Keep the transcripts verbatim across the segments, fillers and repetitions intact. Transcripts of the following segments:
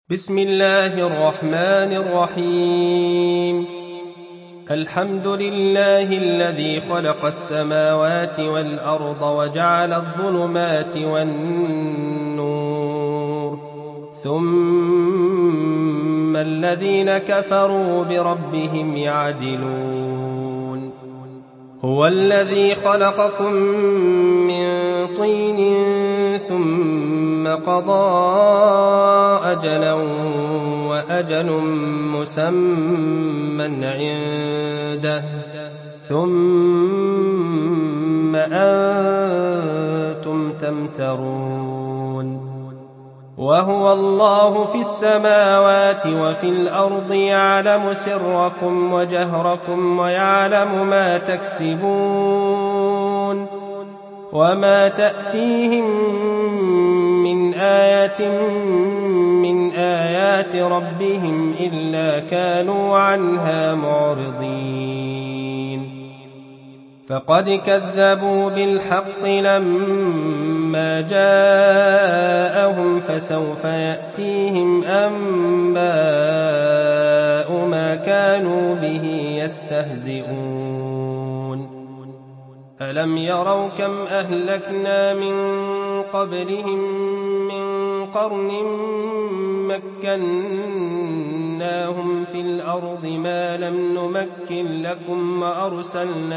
بسم الله الرحمن الرحيم. الحمد لله الذي خلق السماوات والأرض وجعل الظلمات والنور، ثم الذين كفروا بربهم يعدلون. هو الذي خلقكم من طين ثم قضى أجلا وأجل مسمى عنده، ثم أنتم تمترون. وهو الله في السماوات وفي الأرض، يعلم سركم وجهركم ويعلم ما تكسبون. وما تأتيهم من آية من آيات ربهم إلا كانوا عنها معرضين. فقد كذبوا بالحق لما جاءهم، فسوف يأتيهم أنباء ما كانوا به يستهزئون. ألم يروا كم أهلكنا من قبلهم من قرن مكناهم في الأرض ما لم نمكن لكم، وأرسلنا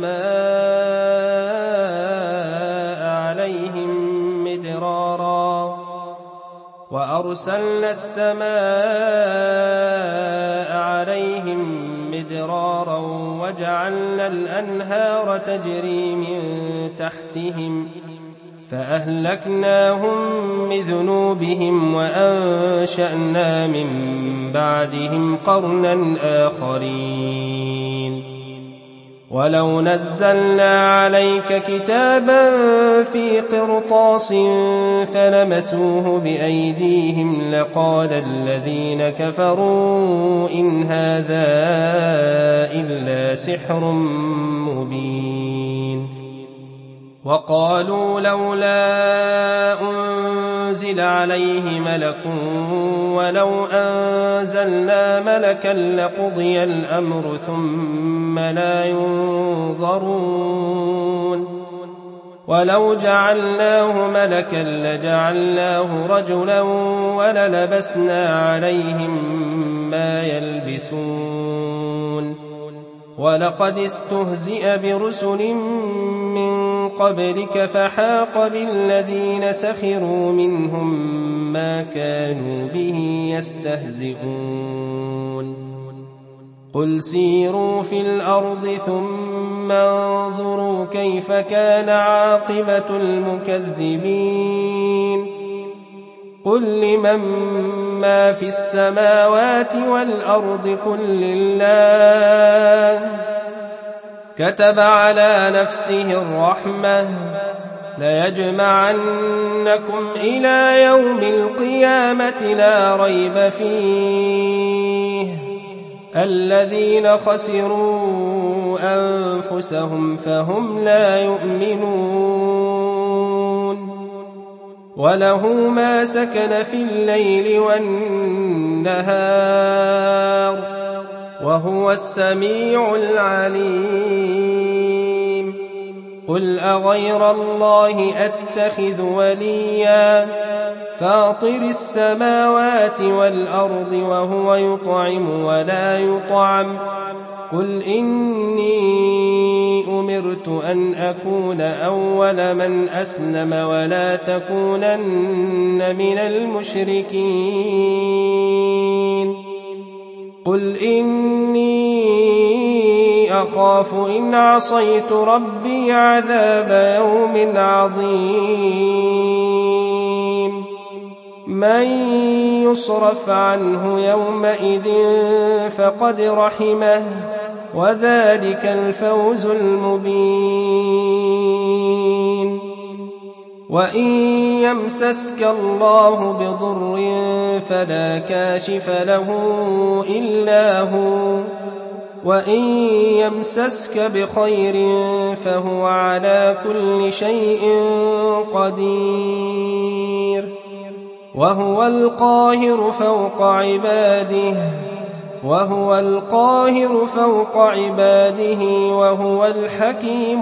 السماء عليهم مدرارا وأرسلنا السماء عليهم مدرارا وجعلنا الأنهار تجري من تحتهم، فأهلكناهم بذنوبهم وأنشأنا من بعدهم قرنا آخرين. ولو نزلنا عليك كتابا في قرطاس فلمسوه بأيديهم لقال الذين كفروا إن هذا إلا سحر مبين. وقالوا لولا أنزل عليه ملك ولو أنزلنا ملكا لقضي الأمر ثم لا ينظرون. ولو جعلناه ملكا لجعلناه رجلا وللبسنا عليهم ما يلبسون. ولقد استهزئ برسل من قبلك فحاق بالذين سخروا منهم ما كانوا به يستهزئون. قل سيروا في الأرض ثم انظروا كيف كان عاقبة المكذبين. قل لمن ما في السماوات والأرض قل لله. كتب على نفسه الرحمة ليجمعنكم إلى يوم القيامة لا ريب فيه. الذين خسروا أنفسهم فهم لا يؤمنون. وله ما سكن في الليل والنهار وهو السميع العليم. قل أغير الله أتخذ وليا فاطر السماوات والأرض وهو يطعم ولا يطعم. قل إني أمرت أن أكون أول من أسلم ولا تكونن من المشركين. قل إني أخاف إن عصيت ربي عذاب يوم عظيم. من يصرف عنه يومئذ فقد رحمه وذلك الفوز المبين. وإن يمسسك الله بضر فلا كاشف له إلا هو، وإن يمسسك بخير فهو على كل شيء قدير. وهو القاهر فوق عباده وهو القاهر فوق عباده وهو الحكيم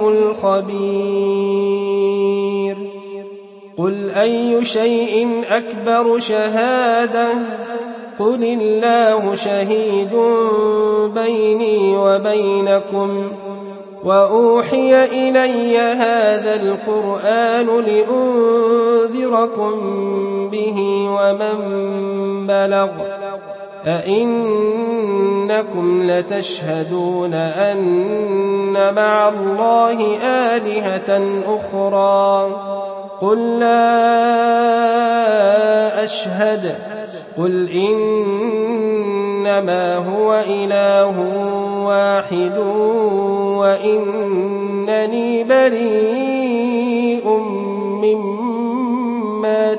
الخبير. قل أي شيء أكبر شهادة قل الله شهيد بيني وبينكم وأوحي إلي هذا القرآن لأنذركم به ومن بلغ أئنكم لتشهدون أن مع الله آلهة أخرى قل لا أشهد قل إنما هو إله واحد وإنني بريء مما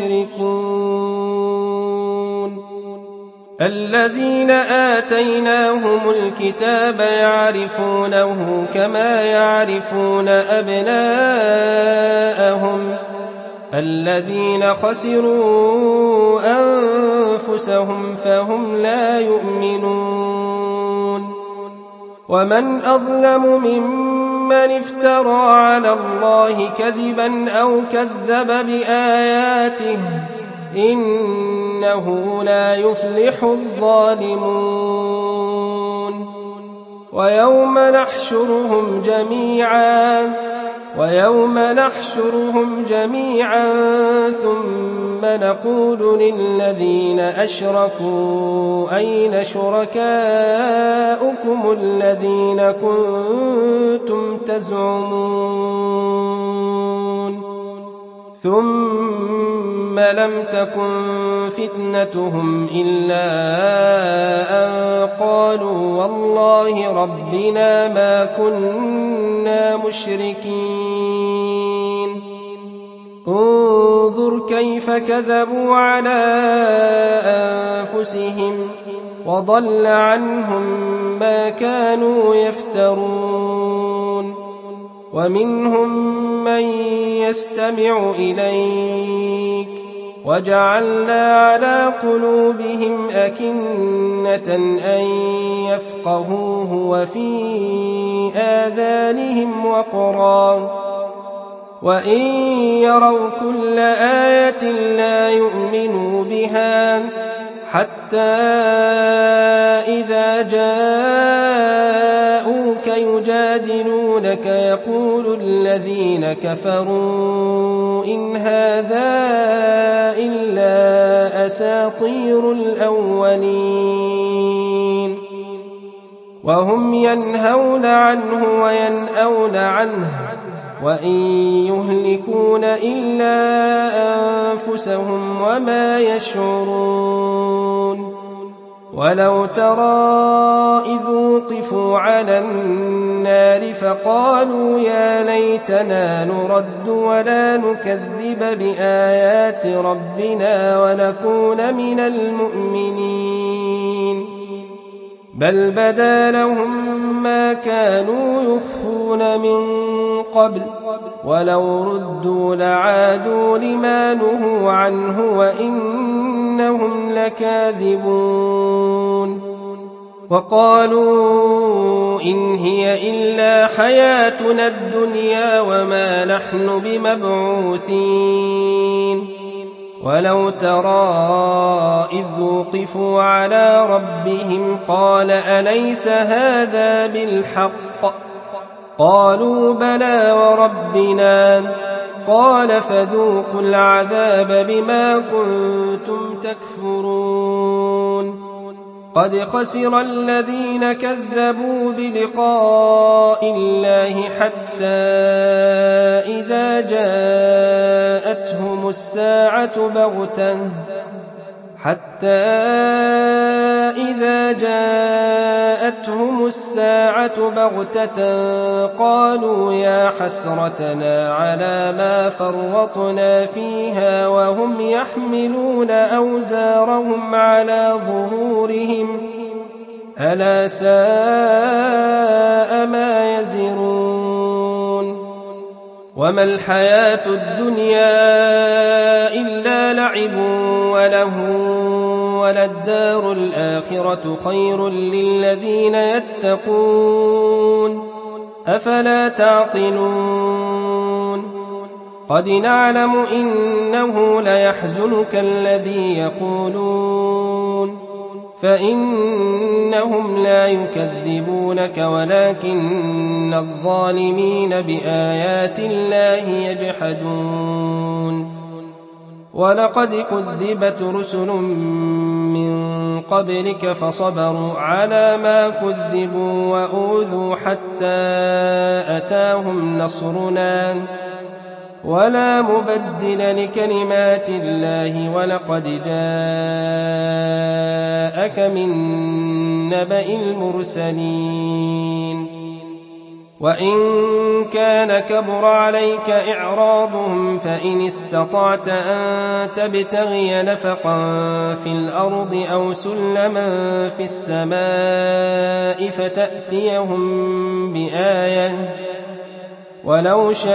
تشركون. الذين آتيناهم الكتاب يعرفونه كما يعرفون أبناءهم الذين خسروا أنفسهم فهم لا يؤمنون. ومن أظلم ممن افترى على الله كذبا أو كذب بآياته إنه لا يفلح الظالمون. ويوم نحشرهم جميعا ويوم نحشرهم جميعا ثم نقول للذين أشركوا أين شركاؤكم الذين كنتم تزعمون ثم لم تكن فتنتهم إلا أن قالوا والله ربنا ما كنا مشركين. انظر كيف كذبوا على أنفسهم وضل عنهم ما كانوا يفترون. ومنهم من يستمع إليك وجعلنا على قلوبهم أكنة أن يفقهوه وفي آذانهم وقرا وإن يروا كل آية لا يؤمنوا بها حتى إذا جاءوك يجادلونك يقول الذين كفروا إن هذا إلا أساطير الأولين وهم ينهون عنه وينأون عنه وإن يهلكون إلا أنفسهم وما يشعرون. ولو ترى إذ وقفوا على النار فقالوا يا ليتنا نرد ولا نكذب بآيات ربنا ونكون من المؤمنين بل بدا لهم ما كانوا يخفون من قبل ولو ردوا لعادوا لما نهوا عنه وإنهم لكاذبون. وقالوا إن هي إلا حياتنا الدنيا وما نحن بمبعوثين. ولو ترى إذ وقفوا على ربهم قال أليس هذا بالحق قالوا بلى وربنا قال فذوقوا العذاب بما كنتم تكفرون. قد خسر الذين كذبوا بلقاء الله حتى إذا جاءتهم الساعة بغتة حتى إذا جاءتهم الساعة بغتة قالوا يا حسرتنا على ما فرطنا فيها وهم يحملون أوزارهم على ظهورهم ألا ساء ما يزرون. وما الحياة الدنيا إلا لعب وله وللدار الآخرة خير للذين يتقون أفلا تعقلون قد نعلم إنه ليحزنك الذي يقولون فإنهم لا يكذبونك ولكن الظالمين بآيات الله يجحدون ولقد كذبت رسل من قبلك فصبروا على ما كذبوا وأوذوا حتى أتاهم نصرنا ولا مبدل لكلمات الله ولقد جاءك من نبأ المرسلين وإن كان كبر عليك إعراضهم فإن استطعت أن تبتغي نفقا في الأرض أو سلما في السماء فتأتيهم بآية ولو شاء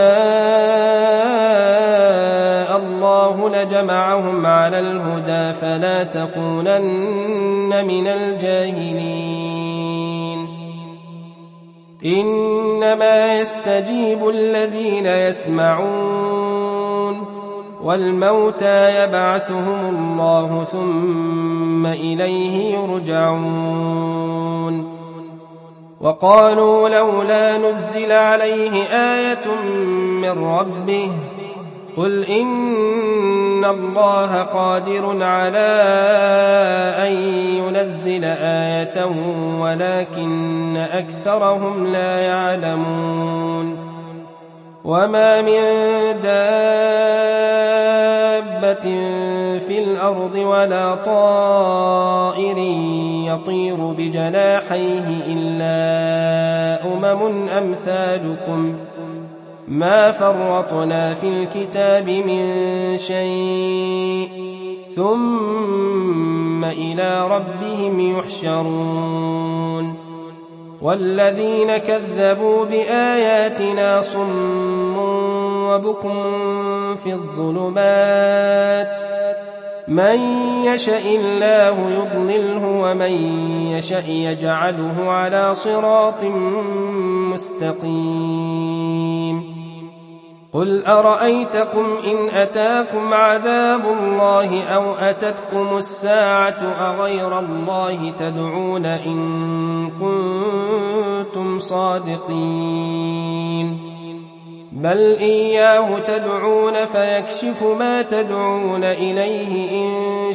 الله لجمعهم على الهدى فلا تكونن من الجاهلين إنما يستجيب الذين يسمعون والموتى يبعثهم الله ثم إليه يرجعون وقالوا لولا نزل عليه آية من ربه قل إن الله قادر على أن ينزل آية ولكن أكثرهم لا يعلمون وما من دابة في الأرض ولا طائر يطير بجناحيه إلا أمم أمثالكم ما فرطنا في الكتاب من شيء ثم إلى ربهم يحشرون والذين كذبوا بآياتنا صم وبكم في الظلمات من يشاء الله يضلله ومن يشاء يجعله على صراط مستقيم قل أرأيتكم إن أتاكم عذاب الله أو أتتكم الساعة أغير الله تدعون إن كنتم صادقين بل إياه تدعون فيكشف ما تدعون إليه إن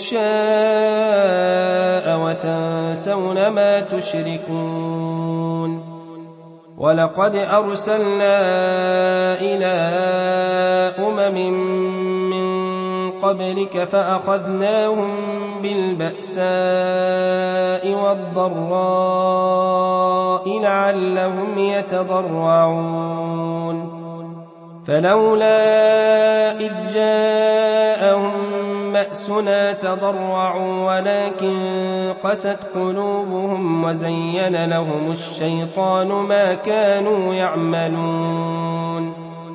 شاء وتنسون ما تشركون ولقد أرسلنا إلى أمم من قبلك فأخذناهم بالبأساء والضراء لعلهم يتضرعون فلولا إذ جاءهم بأسنا تضرعوا ولكن قست قلوبهم وزين لهم الشيطان ما كانوا يعملون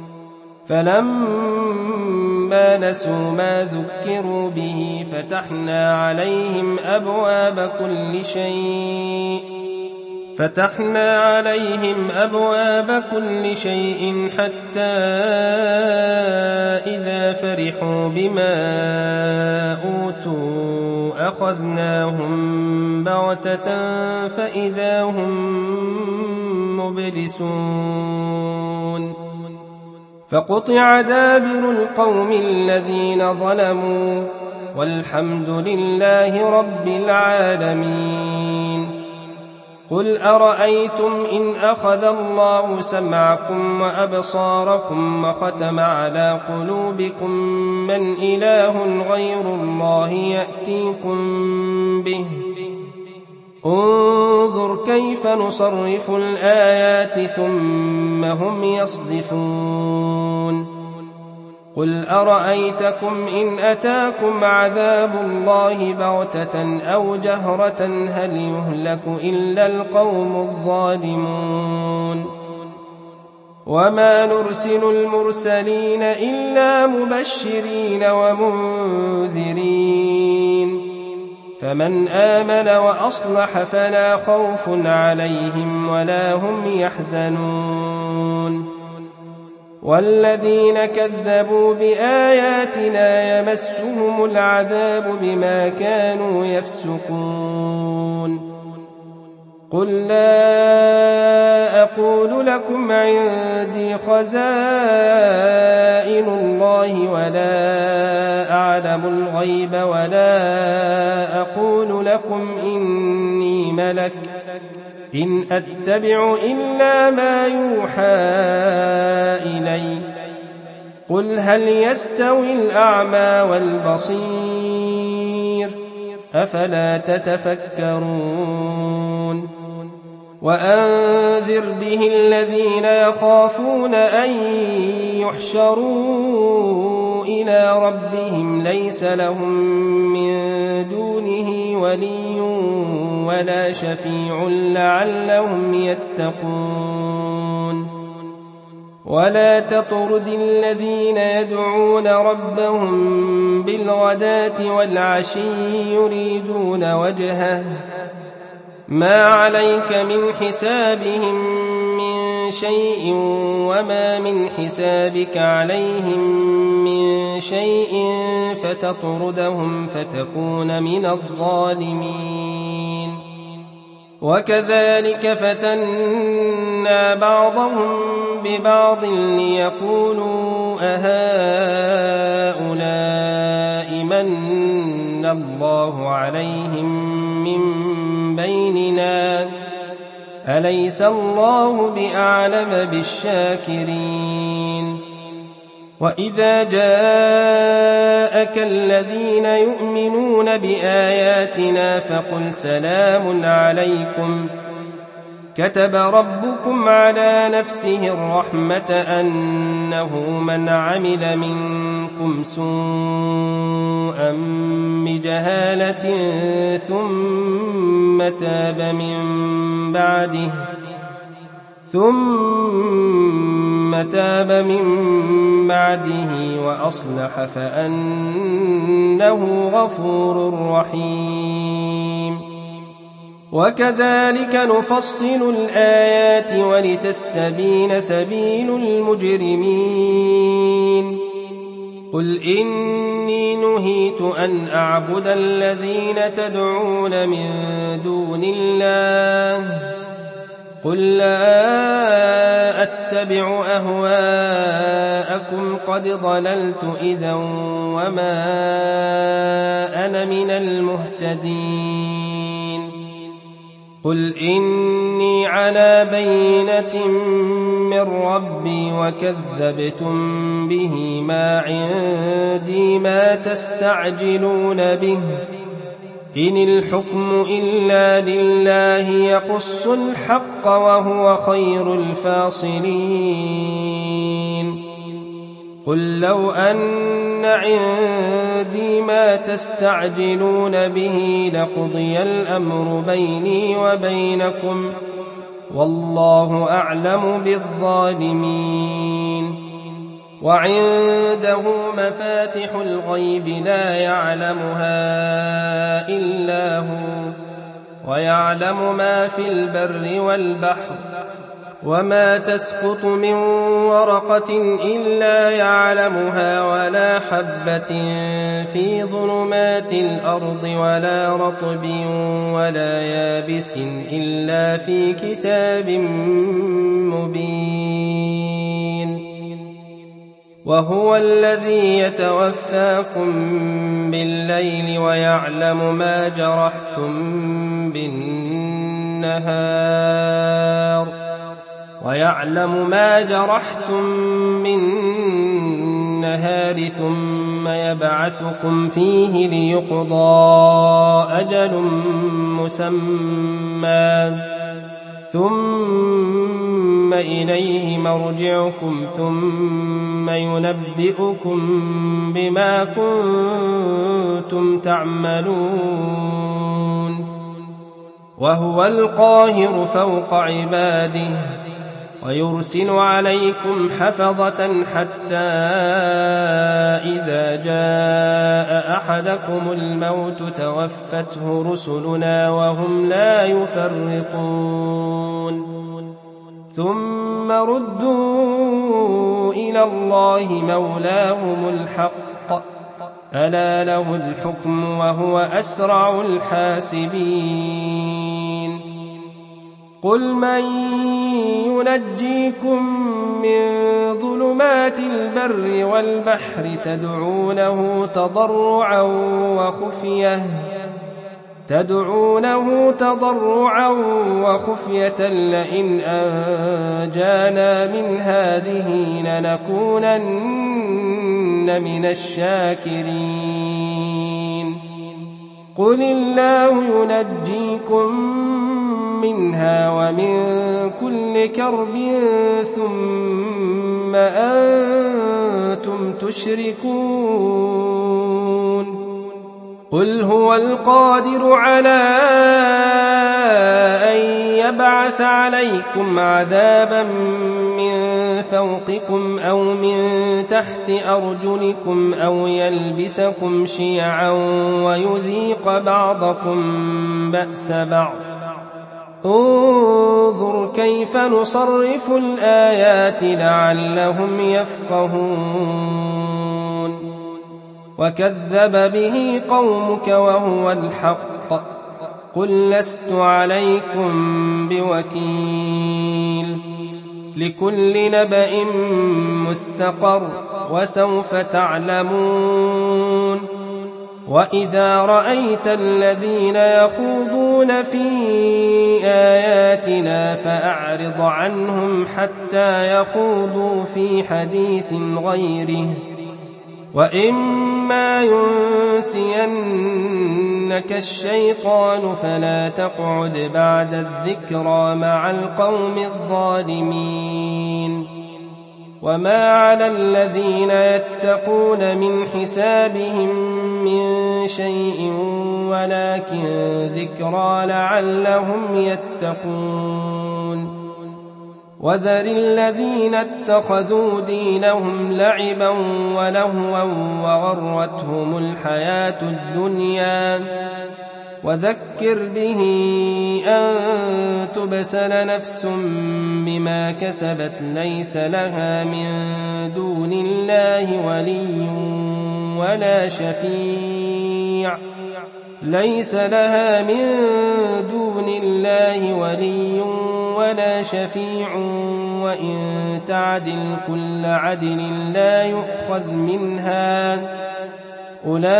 فلما نسوا ما ذكروا به فتحنا عليهم أبواب كل شيء فتحنا عليهم أبواب كل شيء حتى إذا فرحوا بما أوتوا أخذناهم بغتة فإذا هم مبلسون فقطع دابر القوم الذين ظلموا والحمد لله رب العالمين قل أرأيتم إن أخذ الله سمعكم وأبصاركم وختم على قلوبكم من إله غير الله يأتيكم به انظر كيف نصرف الآيات ثم هم يصدفون قل أرأيتكم إن أتاكم عذاب الله بغتة أو جهرة هل يهلك إلا القوم الظالمون وما نرسل المرسلين إلا مبشرين ومنذرين فمن آمن وأصلح فلا خوف عليهم ولا هم يحزنون والذين كذبوا بآياتنا يمسهم العذاب بما كانوا يفسقون قل لا أقول لكم عندي خزائن الله ولا أعلم الغيب ولا أقول لكم إني ملك إن أتبع إلا ما يوحى إلي قل هل يستوي الأعمى والبصير أفلا تتفكرون وأنذر به الذين يخافون أن يحشروا إلى ربهم ليس لهم من دونه ولي ولا شفيع لعلهم يتقون ولا تطرد الذين يدعون ربهم بالغداة والعشي يريدون وجهه ما عليك من حسابهم من شيء وما من حسابك عليهم من شيء فتطردهم فتكون من الظالمين وكذلك فتنا بعضهم ببعض ليقولوا أهؤلاء من الله عليهم من بيننا أليس الله بأعلم بالشاكرين وإذا جاءك الذين يؤمنون بآياتنا فقل سلام عليكم كتب ربكم على نفسه الرحمة أنه من عمل منكم سوءا بجهالة ثم تاب من بعده ثم تاب من بعده وأصلح فأنه غفور رحيم وكذلك نفصل الآيات ولتستبين سبيل المجرمين قل إني نهيت أن أعبد الذين تدعون من دون الله قل لا أتبع أهواءكم قد ضللت إذا وما أنا من المهتدين قل إني على بينة من ربي وكذبتم به ما عندي ما تستعجلون به إن الحكم إلا لله يقص الحق وهو خير الفاصلين قل لو أن عندي ما تستعجلون به لقضي الأمر بيني وبينكم والله أعلم بالظالمين وعنده مفاتح الغيب لا يعلمها إلا هو ويعلم ما في البر والبحر وما تسقط من ورقة إلا يعلمها ولا حبة في ظلمات الأرض ولا رطب ولا يابس إلا في كتاب مبين وهو الذي يتوفاكم بالليل ويعلم ما جرحتم بالنهار ويعلم ما جرحتم بالنهار ثم يبعثكم فيه ليقضى أجل مسمى ثم إليه مرجعكم ثم ينبئكم بما كنتم تعملون وهو القاهر فوق عباده ويرسل عليكم حفظة حتى إذا جاء أحدكم الموت توفته رسلنا وهم لا يفرطون ثم ردوا إلى الله مولاهم الحق ألا له الحكم وهو أسرع الحاسبين قل من ينجيكم من ظلمات البر والبحر تدعونه تضرعا وخفية تدعونه تضرعا وخفية لئن أنجانا من هذه لنكونن من الشاكرين قل الله ينجيكم منها ومن كل كرب ثم أنتم تشركون قل هو القادر على أن يبعث عليكم عذابا من فوقكم أو من تحت أرجلكم أو يلبسكم شيعا ويذيق بعضكم بأس بعض انظر كيف نصرف الآيات لعلهم يفقهون وكذب به قومك وهو الحق قل لست عليكم بوكيل لكل نبأ مستقر وسوف تعلمون وإذا رأيت الذين يخوضون في آياتنا فأعرض عنهم حتى يخوضوا في حديث غيره وإما ينسينك الشيطان فلا تقعد بعد الذكرى مع القوم الظالمين وما على الذين يتقون من حسابهم من شيء ولكن ذكرى لعلهم يتقون وذر الذين اتخذوا دينهم لعبا ولهوا وغرتهم الحياة الدنيا وذكر به أن تبسل نفس بما كسبت ليس لها من دون الله ولي ولا شفيع ليس لها من دون الله ولي ولا شفيع وإن تعدل كل عدل لا يؤخذ منها أولئك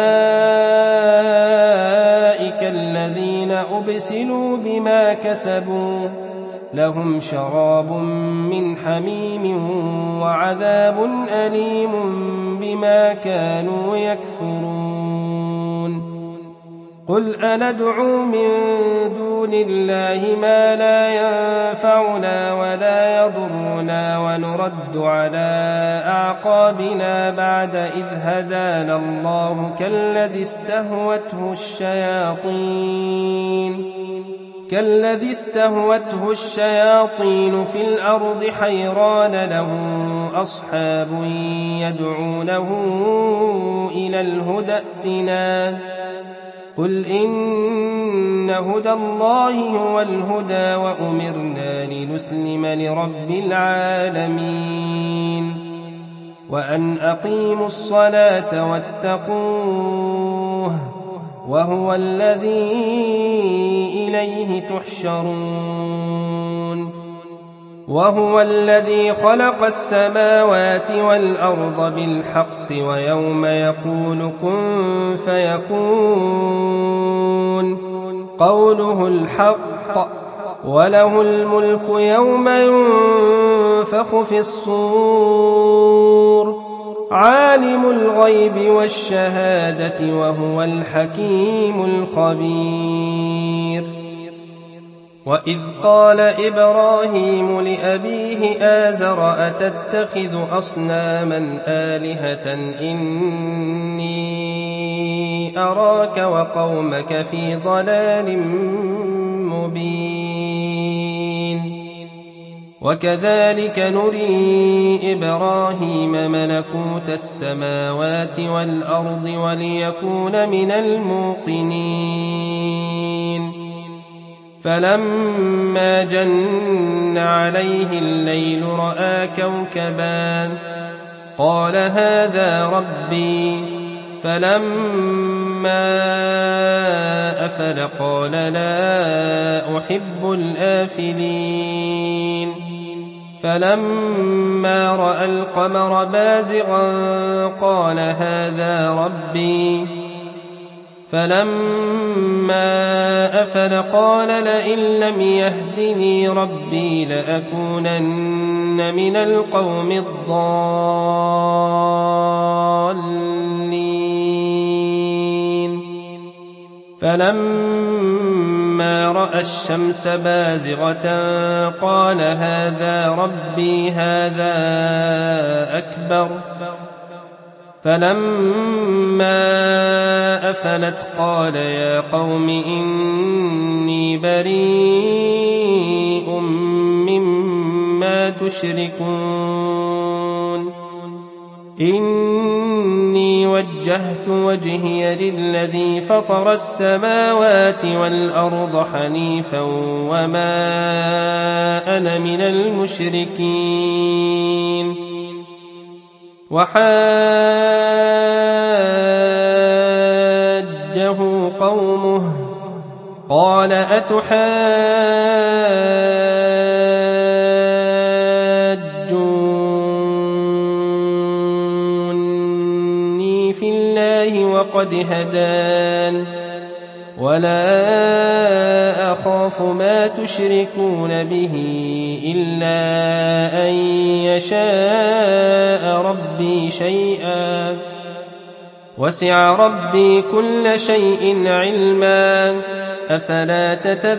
الذين أبسلوا بما كسبوا لهم شراب من حميم وعذاب أليم بما كانوا يكفرون قل أندعو من دون الله ما لا ينفعنا ولا يضرنا ونرد على أعقابنا بعد إذ هدانا الله كالذي استهوته الشياطين كالذي استهوته الشياطين في الأرض حيران له أصحاب يدعونه إلى الهدى ائتنا قل إن هدى الله هو الهدى وأمرنا لنسلم لرب العالمين وأن أقيموا الصلاة واتقوه وهو الذي إليه تحشرون وهو الذي خلق السماوات والأرض بالحق ويوم يقول كن فيكون قوله الحق وله الملك يوم ينفخ في الصور عالم الغيب والشهادة وهو الحكيم الخبير وإذ قال إبراهيم لأبيه آزر أتتخذ أصناما آلهة إني أراك وقومك في ضلال مبين وكذلك نري إبراهيم ملكوت السماوات والأرض وليكون من الموقنين فلما جن عليه الليل رأى كوكبا قال هذا ربي فلما أفل قال لا أحب الآفلين فلما رأى القمر بازغا قال هذا ربي فلما أفل قال لئن لم يهدني ربي لأكونن من القوم الضالين فلما رأى الشمس بازغة قال هذا ربي هذا أكبر فلما أفلت قال يا قوم إني بريء مما تشركون إني وجهت وجهي للذي فطر السماوات والأرض حنيفا وما أنا من المشركين وحاجه قومه قال أتحاجوني في الله وقد هدان ولا أخاف ما تشركون به إلا أن يشاء ربي شيئا وسع ربي كل شيء علما أفلا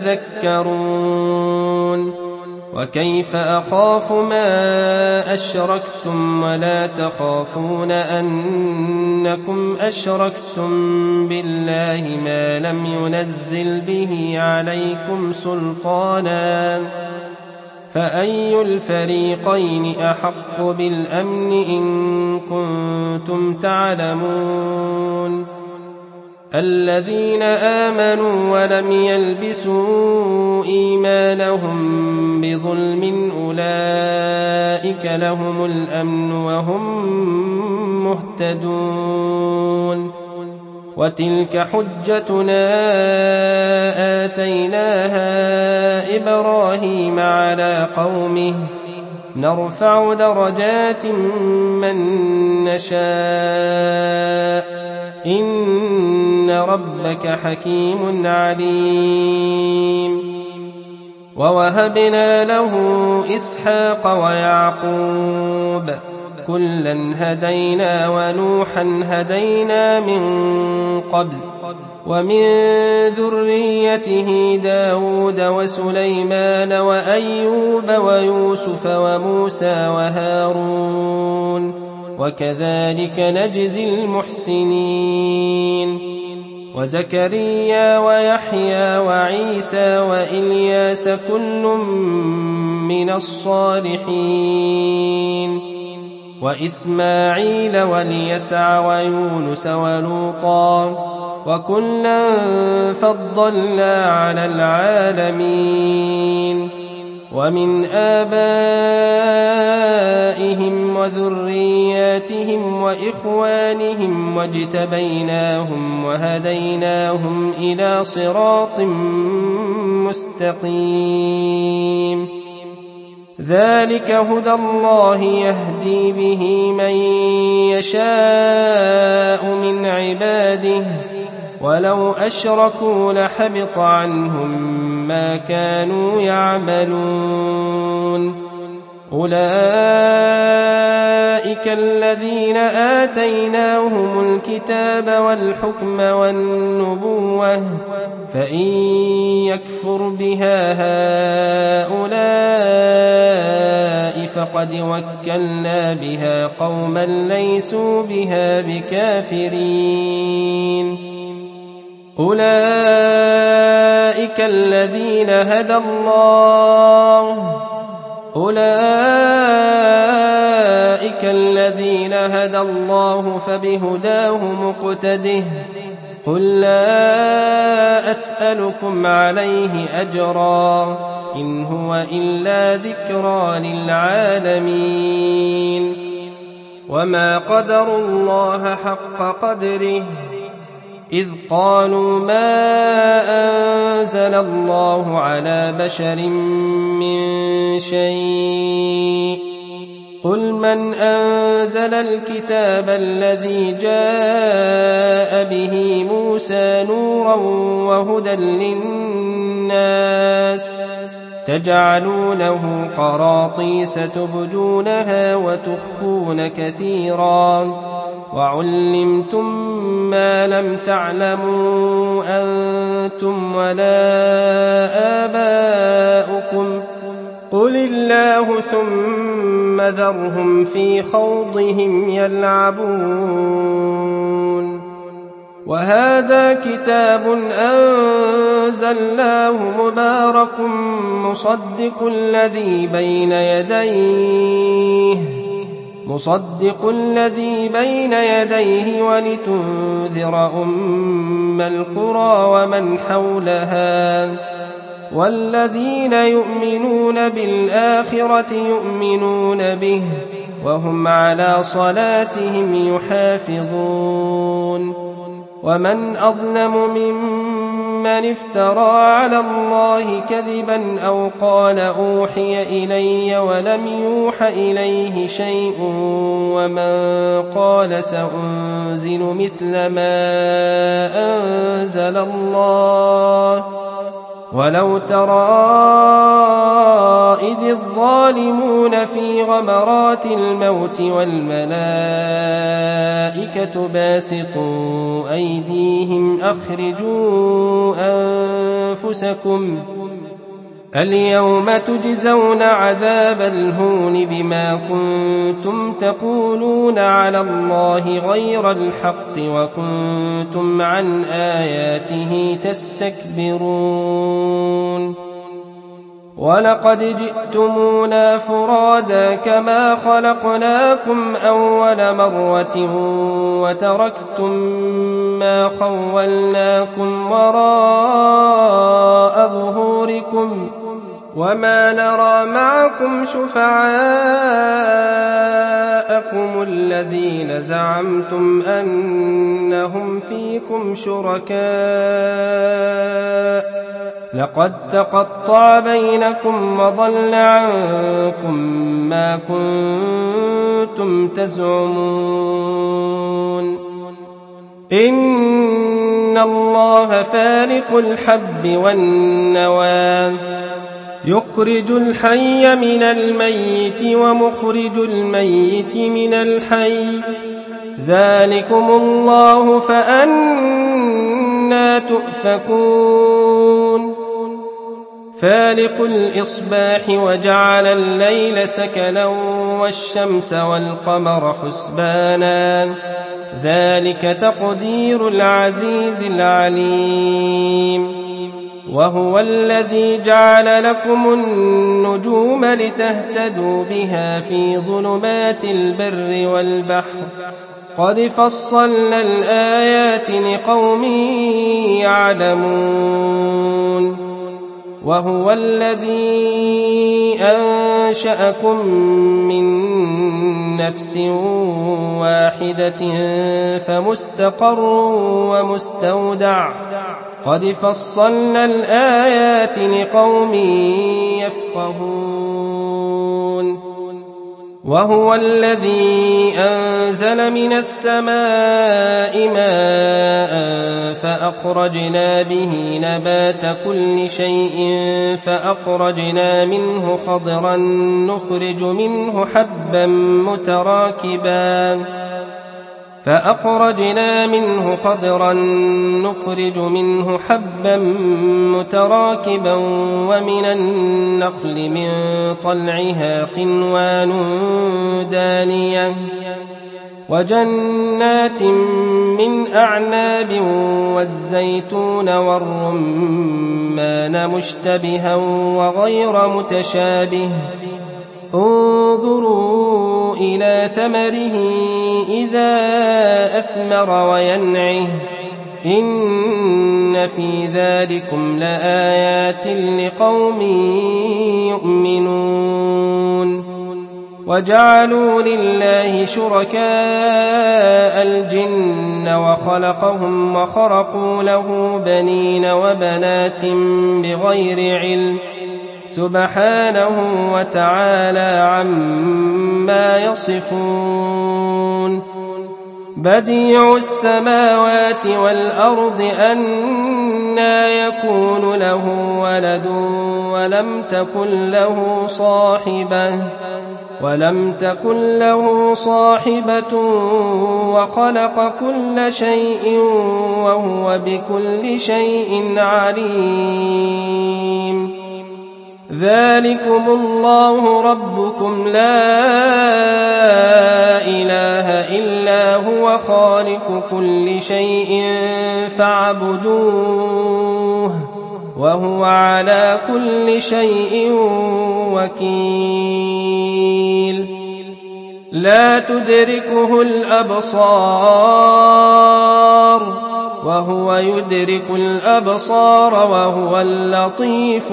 تتذكرون وكيف أخاف ما أشركتم ولا تخافون أنكم أشركتم بالله ما لم ينزل به عليكم سلطانا فأي الفريقين أحق بالأمن إن كنتم تعلمون الذين آمنوا ولم يلبسوا إيمانهم بظلم أولئك لهم الأمن وهم مهتدون وتلك حجتنا آتيناها إبراهيم على قومه نرفع درجات من نشاء إن ربك حكيم عليم ووهبنا له إسحاق ويعقوب كلا هدينا ونوحا هدينا من قبل ومن ذريته داود وسليمان وأيوب ويوسف وموسى وهارون وكذلك نجزي المحسنين وزكريا ويحيى وعيسى وإلياس كل من الصالحين وإسماعيل واليسع ويونس ولوطا وكلا فضلنا على العالمين ومن آبائهم وذرياتهم وإخوانهم واجتبيناهم وهديناهم إلى صراط مستقيم ذلك هدى الله يهدي به من يشاء من عباده ولو أشركوا لحبط عنهم ما كانوا يعملون أولئك الذين آتيناهم الكتاب والحكم والنبوة فإن يكفر بها هؤلاء فقد وكلنا بها قوما ليسوا بها بكافرين أولئك الذين هدى الله أولئك الذين هدى الله فبهداه مقتده قل لا أسألكم عليه أجرا إن هو إلا ذكرى للعالمين وما قدروا الله حق قدره إذ قالوا ما أنزل الله على بشر من شيء قل من أنزل الكتاب الذي جاء به موسى نورا وهدى للناس تجعلونه قراطيس تبدونها وتخفون كثيرا وعلمتم ما لم تعلموا أنتم ولا آباؤكم قل الله ثم ذرهم في خوضهم يلعبون وهذا كتاب أنزلناه مبارك مصدق الذي بين يديه مصدق الذي بين يديه ولتنذر أم القرى ومن حولها والذين يؤمنون بالآخرة يؤمنون به وهم على صلاتهم يحافظون ومن أظلم ممن افترى على الله كذبا أو قال أوحي إلي ولم يوح إليه شيء ومن قال سأنزل مثل ما أنزل الله ولو ترى إذ الظالمون في غمرات الموت والملائكة باسطوا أيديهم أخرجوا أنفسكم اليوم تجزون عذاب الهون بما كنتم تقولون على الله غير الحق وكنتم عن آياته تستكبرون ولقد جئتمونا فرادا كما خلقناكم أول مرة وتركتم ما خولناكم وراء ظهوركم وما نرى معكم شفعاءكم الذين زعمتم أنهم فيكم شركاء لقد تقطع بينكم وضل عنكم ما كنتم تزعمون إن الله فالق الحب والنوى يخرج الحي من الميت ومخرج الميت من الحي ذلكم الله فأنى تؤفكون فالق الإصباح وجعل الليل سكنا والشمس والقمر حسبانا ذلك تقدير العزيز العليم وهو الذي جعل لكم النجوم لتهتدوا بها في ظلمات البر والبحر قد فصلنا الآيات لقوم يعلمون وهو الذي أنشأكم من نفس واحدة فمستقر ومستودع قد فصلنا الآيات لقوم يفقهون وهو الذي أنزل من السماء ماء فأخرجنا به نبات كل شيء فأخرجنا منه خضرا نخرج منه حبا متراكبا فأخرجنا منه خضرا نخرج منه حبا متراكبا ومن النخل من طلعها قنوان دانية وجنات من أعناب والزيتون والرمان مشتبها وغير متشابه انظروا إلى ثمره إذا أثمر وينعه إن في ذلكم لآيات لقوم يؤمنون وجعلوا لله شركاء الجن وخلقهم وخرقوا له بنين وبنات بغير علم سبحانه وتعالى عما يصفون بديع السماوات والأرض أنى يكون له ولد ولم تكن له صاحبة ولم تكن له صاحبة وخلق كل شيء وهو بكل شيء عليم ذلكم الله ربكم لا إله إلا هو خالق كل شيء فاعبدوه وهو على كل شيء وكيل لا تدركه الأبصار وهو يدرك الأبصار وهو اللطيف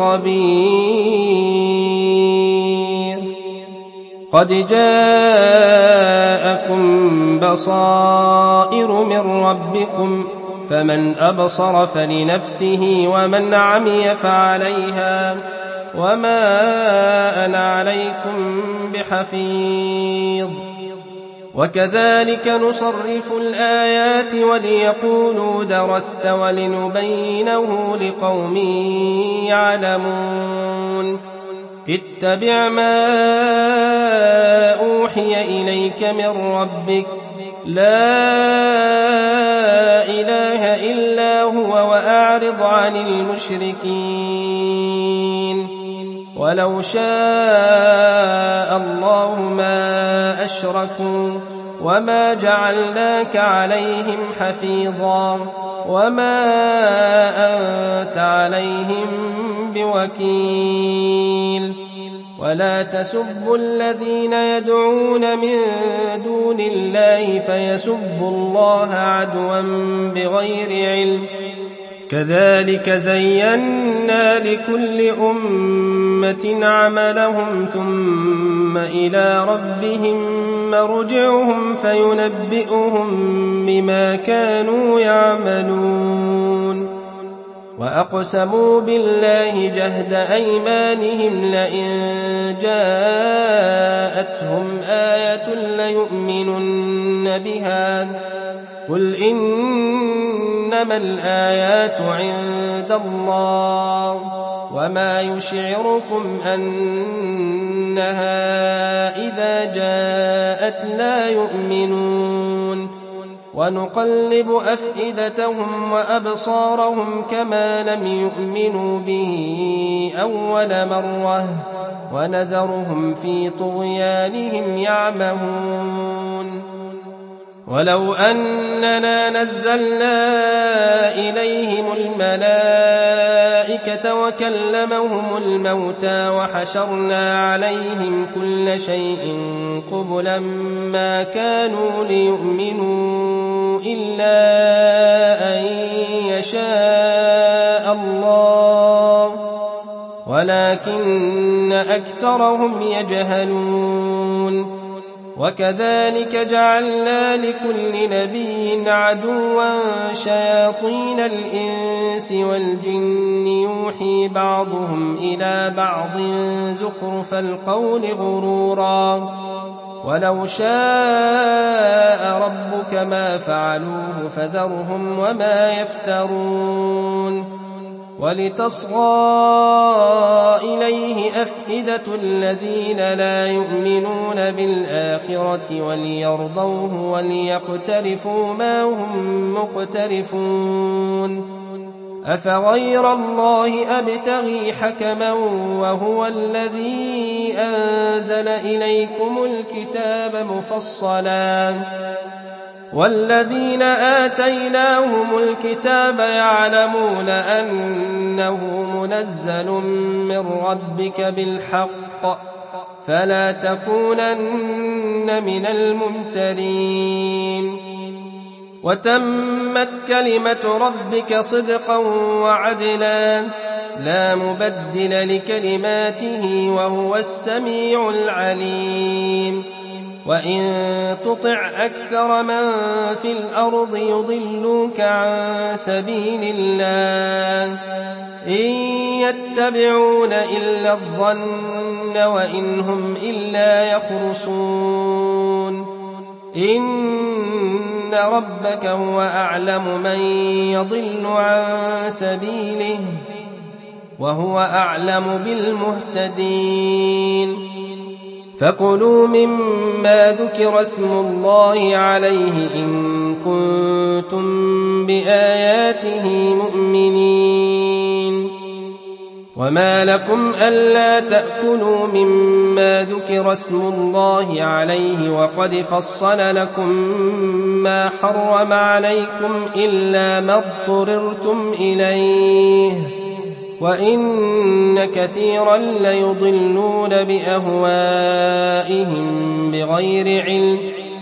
الخبير قد جاءكم بصائر من ربكم فمن أبصر فلنفسه ومن عمي فعليها وما أنا عليكم بحفيظ وكذلك نصرف الآيات وليقولوا درست ولنبينه لقوم يعلمون اتبع ما أوحي إليك من ربك لا إله إلا هو وأعرض عن المشركين ولو شاء الله ما أشركوا وما جعلناك عليهم حفيظا وما أنت عليهم بوكيل ولا تسبوا الذين يدعون من دون الله فيسبوا الله عدوا بغير علم كذلك زينا لكل أمة عملهم ثم إلى ربهم مرجعهم فينبئهم بما كانوا يعملون وأقسموا بالله جهد أيمانهم لئن جاءتهم آية ليؤمنن بها قل إنما الآيات عند الله وما يشعركم أنها إذا جاءت لا يؤمنون ونقلب أفئدتهم وأبصارهم كما لم يؤمنوا به أول مرة ونذرهم في طغيانهم يعمهون ولو أننا نزلنا إليهم الملائكة وكلمهم الموتى وحشرنا عليهم كل شيء قبلا ما كانوا ليؤمنوا إلا أن يشاء الله ولكن أكثرهم يجهلون وكذلك جعلنا لكل نبي عدوا شياطين الإنس والجن يوحي بعضهم إلى بعض زخرف القول غرورا ولو شاء ربك ما فعلوه فذرهم وما يفترون ولتصغى إليه أفئدة الذين لا يؤمنون بالآخرة وليرضوه وليقترفوا ما هم مقترفون أفغير الله أبتغي حكما وهو الذي أنزل إليكم الكتاب مفصلا والذين آتيناهم الكتاب يعلمون أنه منزل من ربك بالحق فلا تكونن من الممترين وتمت كلمة ربك صدقا وعدلا لا مبدل لكلماته وهو السميع العليم وإن تطع أكثر من في الأرض يضلوك عن سبيل الله إن يتبعون إلا الظن وإن هم إلا يخرصون إن ربك هو أعلم من يضل عن سبيله وهو أعلم بالمهتدين فكلوا مما ذكر اسم الله عليه إن كنتم بآياته مؤمنين وما لكم ألا تأكلوا مما ذكر اسم الله عليه وقد فصل لكم ما حرم عليكم إلا ما اضطررتم إليه وإن كثيرا ليضلون بأهوائهم بغير علم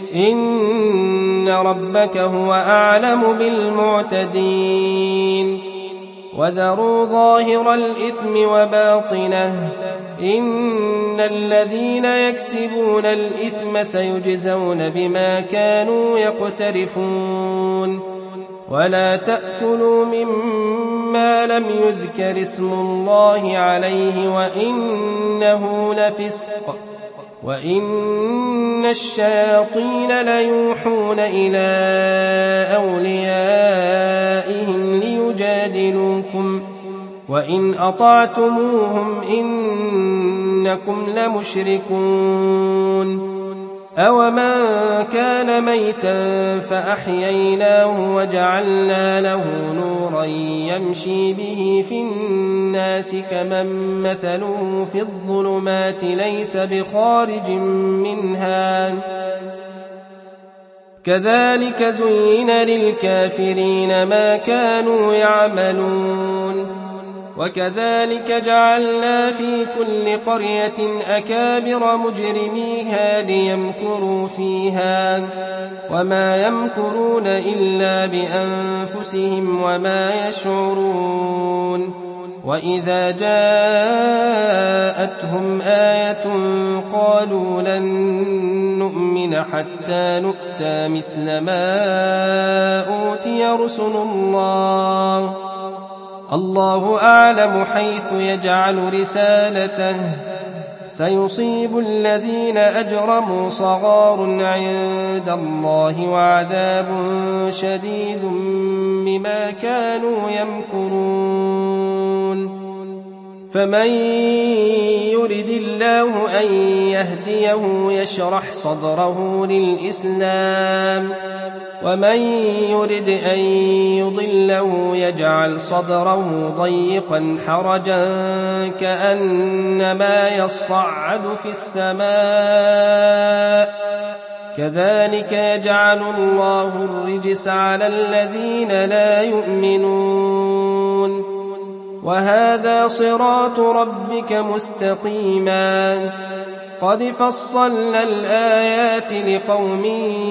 إن ربك هو أعلم بالمعتدين وذروا ظاهر الإثم وباطنه إن الذين يكسبون الإثم سيجزون بما كانوا يقترفون ولا تأكلوا مما لم يذكر اسم الله عليه وإنه لفسق وإن الشياطين ليوحون إلى أوليائهم ليجادلوكم وإن أطعتموهم إنكم لمشركون أومن كان ميتا فأحييناه وجعلنا له نورا يمشي به في الناس كمن مثله في الظلمات ليس بخارج منها كذلك زين للكافرين ما كانوا يعملون وكذلك جعلنا في كل قرية أكابر مجرميها ليمكروا فيها وما يمكرون إلا بأنفسهم وما يشعرون وإذا جاءتهم آية قالوا لن نؤمن حتى نؤتى مثل ما أوتي رسل الله الله أعلم حيث يجعل رسالته سيصيب الذين أجرموا صغار عند الله وعذاب شديد بما كانوا يمكرون فمن يرد الله أن يهديه يشرح صدره للإسلام ومن يرد أن يضله يجعل صدره ضيقا حرجا كأنما يصعد في السماء كذلك يجعل الله الرجس على الذين لا يؤمنون وهذا صراط ربك مستقيما قد فصلنا الآيات لقوم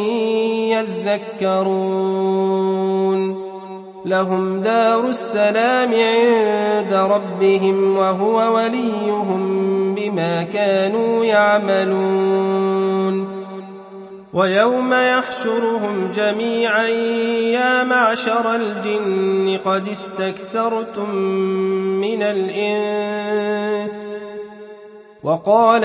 يذكرون لهم دار السلام عند ربهم وهو وليهم بما كانوا يعملون ويوم يحشرهم جميعا يا معشر الجن قد استكثرتم من الإنس وقال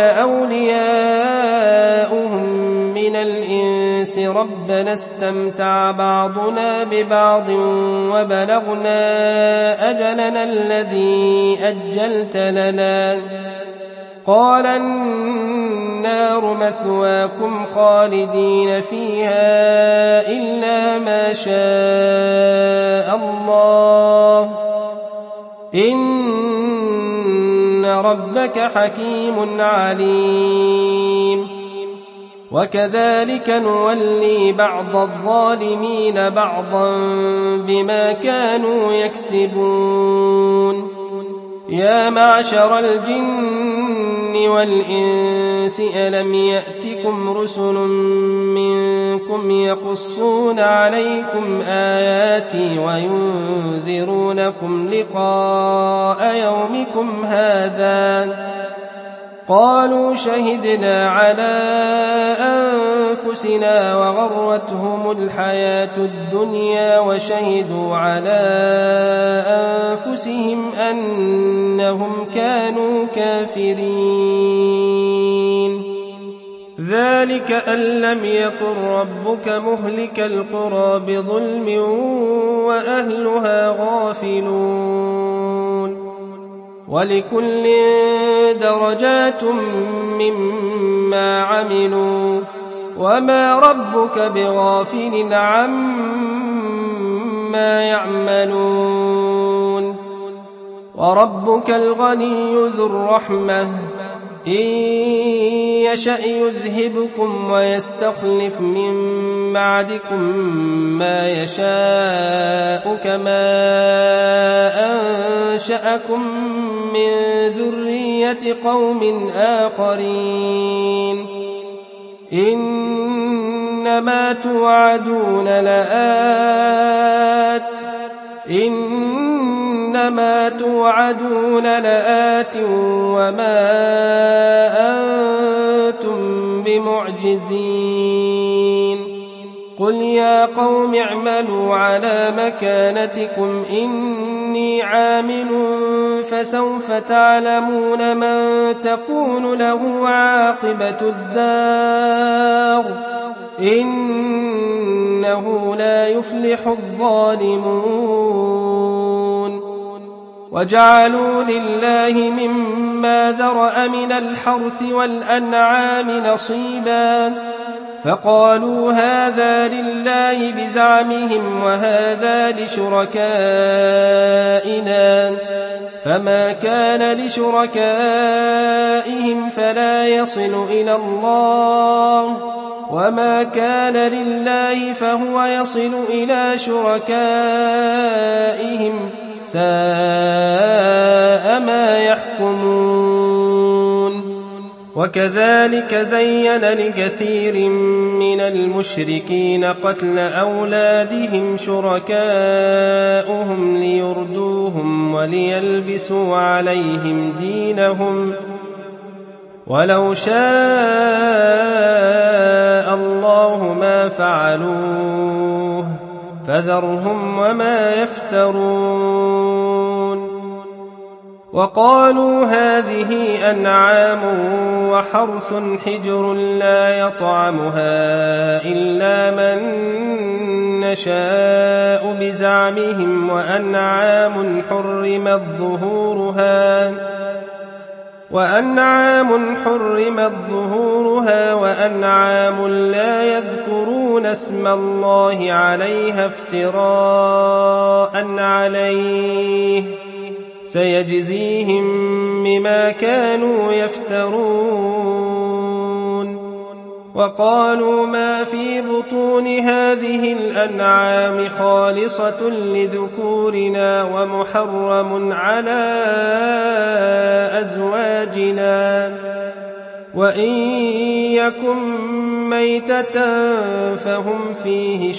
أولياؤهم من الإنس ربنا استمتع بعضنا ببعض وبلغنا أجلنا الذي أجلت لنا قال النار مثواكم خالدين فيها إلا ما شاء الله إن ربك حكيم عليم وكذلك نولي بعض الظالمين بعضا بما كانوا يكسبون يا معشر الجن الجن والإنس ألم يأتكم رسل منكم يقصون عليكم آياتي وينذرونكم لقاء يومكم هذا قالوا شهدنا على أنفسنا وغرتهم الحياة الدنيا وشهدوا على أنفسهم أنهم كانوا كافرين ذلك أن لم يكن ربك مهلك القرى بظلم وأهلها غافلون ولكل درجات مما عملوا وما ربك بغافل عما يعملون وربك الغني ذو الرحمة إن يشأ يذهبكم ويستخلف من بعدكم ما يشاء كما أنشأكم من ذرية قوم آخرين إنما توعدون لآت إنما توعدون لآت وما أنتم بمعجزين قل يا قوم اعملوا على مكانتكم إني عامل فسوف تعلمون من تكون له عاقبة الدار إنه لا يفلح الظالمون وجعلوا لله مما ذرأ من الحرث والأنعام نصيبا فقالوا هذا لله بزعمهم وهذا لشركائنا فما كان لشركائهم فلا يصل إلى الله وما كان لله فهو يصل إلى شركائهم ساء ما يحكمون وكذلك زين لكثير من المشركين قتل أولادهم شركاؤهم ليردوهم وليلبسوا عليهم دينهم ولو شاء الله ما فعلوه فذرهم وما يفترون وقالوا هذه أنعام وحرث حجر لا يطعمها إلا من نشاء بزعمهم وأنعام حرمت ظهورها وأنعام حرمت ظهورها وأنعام لا يذكرون اسم الله عليها افتراء عليه سيجزيهم بما كانوا يفترون وقالوا ما في بطون هذه الأنعام خالصة لذكورنا ومحرم على أزواجنا وإن يكن ميتة فهم فيه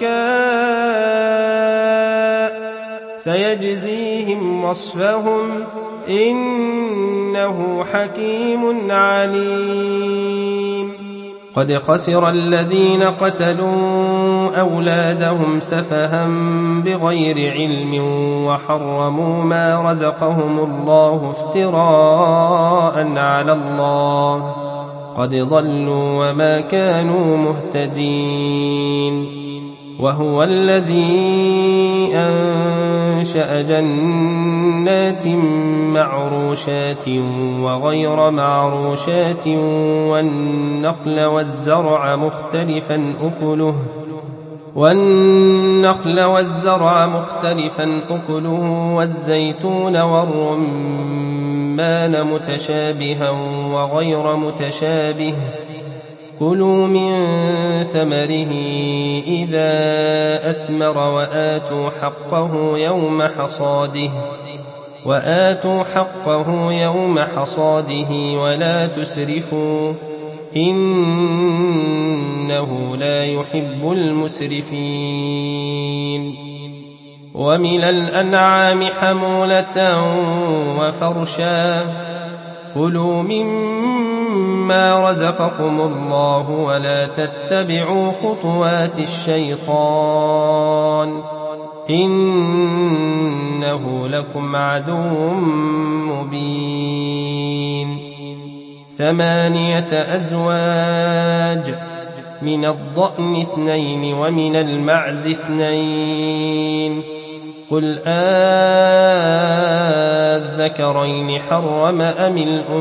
شركاء سيجزيهم وصفهم إنه حكيم عليم قد خسر الذين قتلوا أولادهم سفها بغير علم وحرموا ما رزقهم الله افتراء على الله قد ضلوا وما كانوا مهتدين وهو الذي أنشأ جنات معروشات وغير معروشات والنخل والزرع مختلفا أكله والنخل والزرع مختلفا أكله والزيتون والرمان متشابها وغير متشابه كلوا من ثمره إذا أثمر وآتوا حقه يوم حصاده وآتوا حقه يوم حصاده ولا تسرفوا إنه لا يحب المسرفين ومن الأنعام حمولة وفرشا كلوا مما رزقكم الله ولا تتبعوا خطوات الشيطان إنه لكم عدو مبين ثمانية أزواج من الضأن اثنين ومن المعز اثنين قل آذكرين حرم أم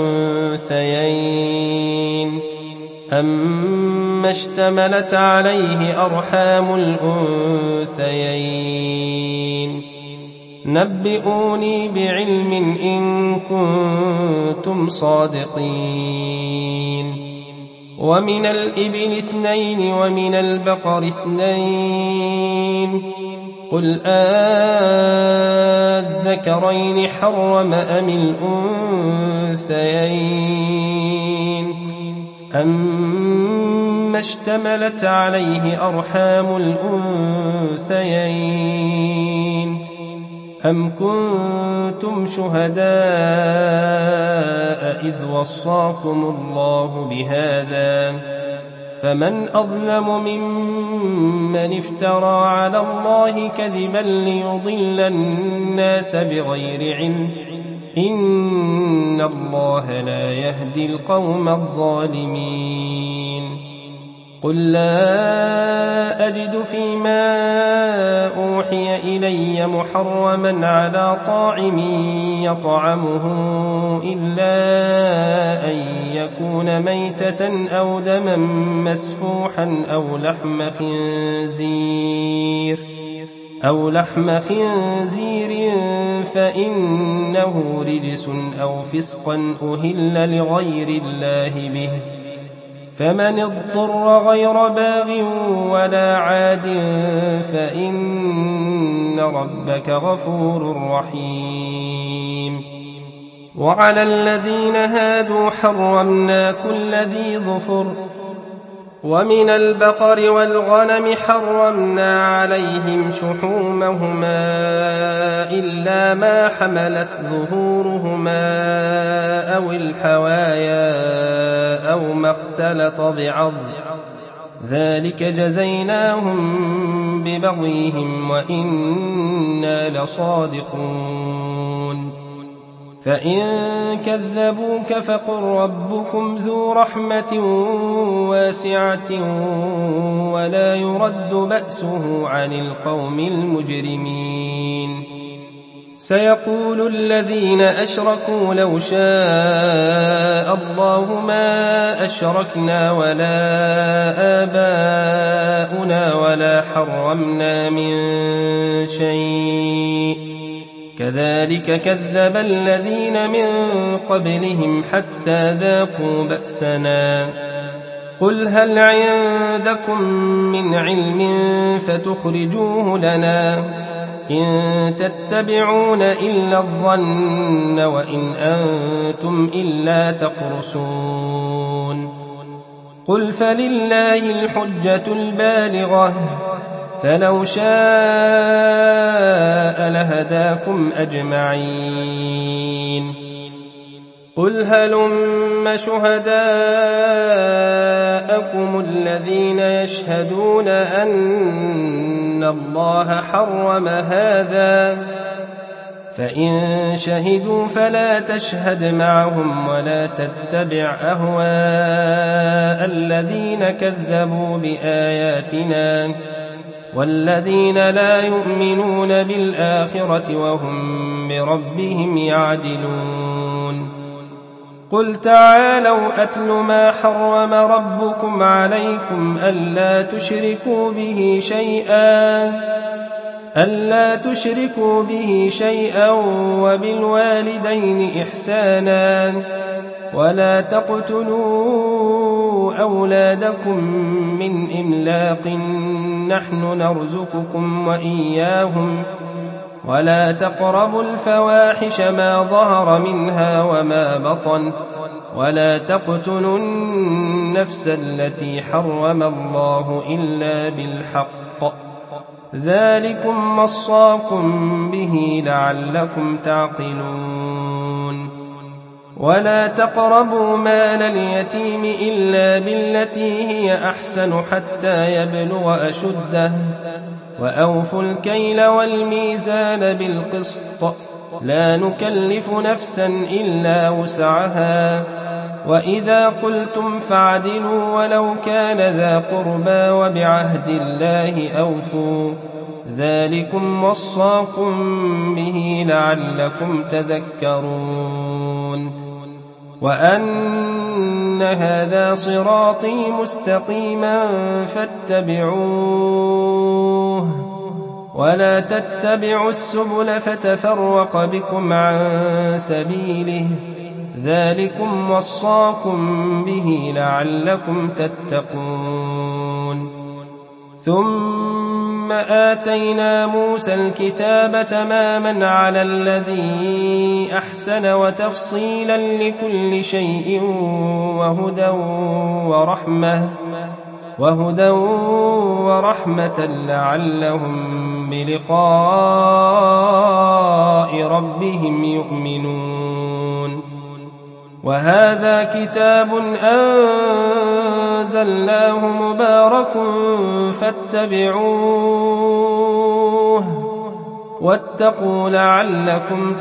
الأنثيين أما اشتملت عليه أرحام الأنثيين نبئوني بعلم إن كنتم صادقين ومن الإبل اثنين ومن البقر اثنين قل آذكرين حرم أم الأنثيين أما اشتملت عليه أرحام الأنثيين أم كنتم شهداء إذ وصاكم الله بهذا فمن أظلم ممن افترى على الله كذبا ليضل الناس بغير علم إن الله لا يهدي القوم الظالمين قل لا أجد فيما أوحي إلي محرما على طاعم يطعمه إلا أن يكون ميتة أو دما مسفوحا أو لحم خنزير أو لحم خنزير فإنه رجس أو فسقا أهل لغير الله به فمن اضطر غير باغ ولا عاد فإن ربك غفور رحيم وعلى الذين هادوا حرمنا كل ذي ظفر ومن البقر والغنم حرمنا عليهم شحومهما إلا ما حملت ظهورهما أو الحوايا أو ما اختلط بعظم ذلك جزيناهم ببغيهم وإنا لصادقون فإن كذبوك فقل ربكم ذو رحمة واسعة ولا يرد بأسه عن القوم المجرمين سيقول الذين أشركوا لو شاء الله ما أشركنا ولا آباؤنا ولا حرمنا من شيء كذلك كذب الذين من قبلهم حتى ذاقوا بأسنا قل هل عندكم من علم فتخرجوه لنا إن تتبعون إلا الظن وإن أنتم إلا تخرصون قل فلله الحجة البالغة فلو شاء لهداكم أجمعين قل هلم شهداءكم الذين يشهدون أن الله حرم هذا فإن شهدوا فلا تشهد معهم ولا تتبع أهواء الذين كذبوا بآياتنا والذين لا يؤمنون بالآخرة وهم بربهم يعدلون قل تعالوا أتل ما حرم ربكم عليكم ألا تشركوا به شيئا ألا تشركوا به شيئا وبالوالدين إحسانا ولا تقتلوا أولادكم من إملاق نحن نرزقكم وإياهم ولا تقربوا الفواحش ما ظهر منها وما بطن ولا تقتلوا النفس التي حرم الله إلا بالحق ذلكم وصاكم به لعلكم تعقلون ولا تقربوا مال اليتيم إلا بالتي هي أحسن حتى يبلغ أشده وأوفوا الكيل والميزان بالقسط لا نكلف نفسا إلا وسعها وإذا قلتم فاعدلوا ولو كان ذا قربى وبعهد الله أوفوا ذلكم وصاكم به لعلكم تذكرون وأن هذا صراطي مستقيما فاتبعوه ولا تتبعوا السبل فتفرق بكم عن سبيله ذلكم وصاكم به لعلكم تتقون ثم آتينا موسى الكتاب تماما على الذي أحسن وتفصيلا لكل شيء وهدى ورحمة وهدى ورحمة لعلهم بلقاء ربهم يؤمنون وهذا كتاب أنزلناه مبارك فاتبعوه واتقوا لعلكم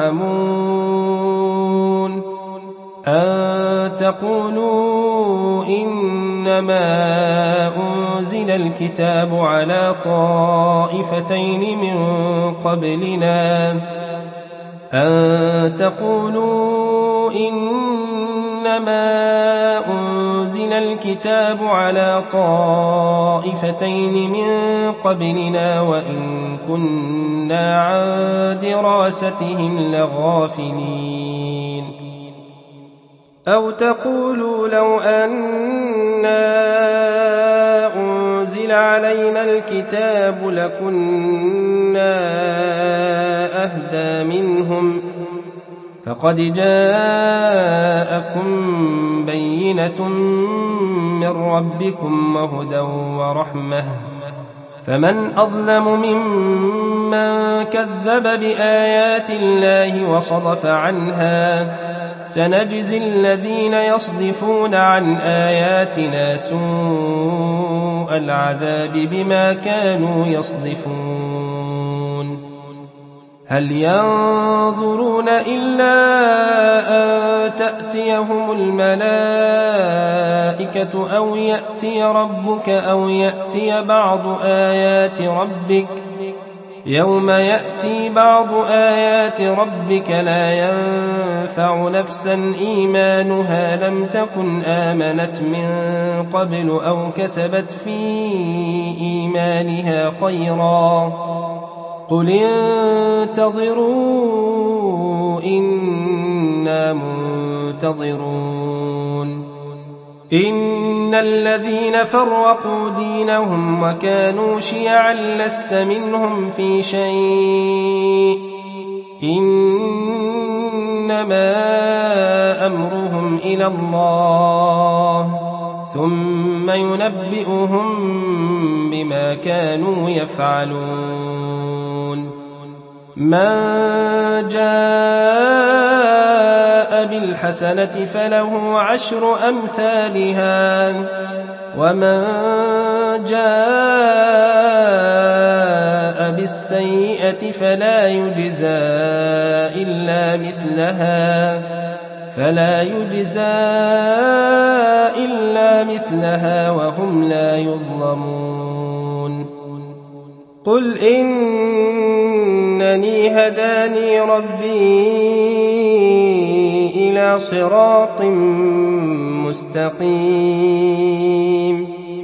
ترحمون أن تقولوا إنما أنزل الكتاب على طائفتين من قبلنا أن تقولوا إنما أنزل الكتاب على طائفتين من قبلنا وإن كنا عن دراستهم لغافلين أو تقولوا لو أنا أنزل علينا الكتاب لكنا أهدى منهم فقد جاءكم بينة من ربكم وهدى ورحمة فمن أظلم ممن كذب بآيات الله وصدف عنها سنجزي الذين يصدفون عن آياتنا سوء العذاب بما كانوا يصدفون هل ينظرون إلا أن تأتيهم الملائكة أو يأتي ربك أو يأتي بعض آيات ربك يوم يأتي بعض آيات ربك لا ينفع نفسا إيمانها لم تكن آمنت من قبل أو كسبت في إيمانها خيرا قل انتظروا إنا منتظرون إن الذين فرقوا دينهم وكانوا شيعا لست منهم في شيء إنما أمرهم إلى الله ثم ينبئهم بما كانوا يفعلون من جاء بالحسنة فله عشر أمثالها ومن جاء بالسيئة فلا يجزى إلا مثلها فلا يجزى إلا مثلها وهم لا يظلمون قل إنني هداني ربي إلى صراط مستقيم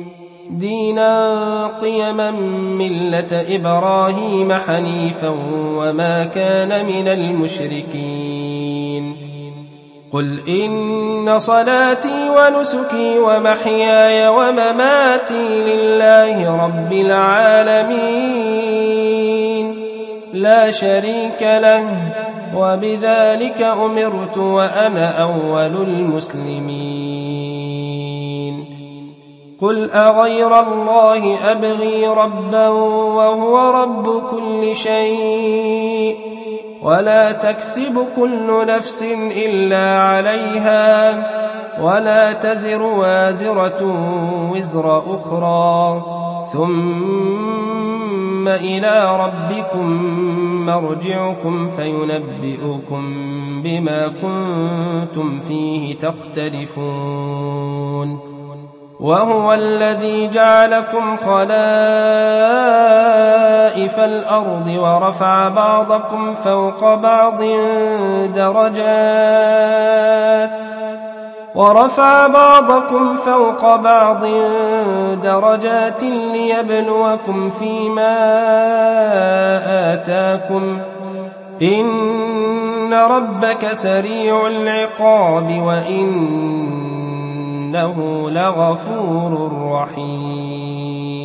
دينا قيما ملة إبراهيم حنيفا وما كان من المشركين قل إن صلاتي ونسكي ومحياي ومماتي لله رب العالمين لا شريك له، وبذلك أمرت وأنا أول المسلمين. قل أغير الله أبغي ربا وهو رب كل شيء، ولا تكسب كل نفس إلا عليها، ولا تزر وازرة وزر أخرى، ثم إلى ربكم مرجعكم فينبئكم بما كنتم فيه تختلفون. وهو الذي جعلكم خلائف الأرض ورفع بعضكم فوق بعض درجات ورفع بعضكم فوق بعض درجات ليبلوكم فيما آتاكم، إن ربك سريع العقاب وإنه لغفور رحيم.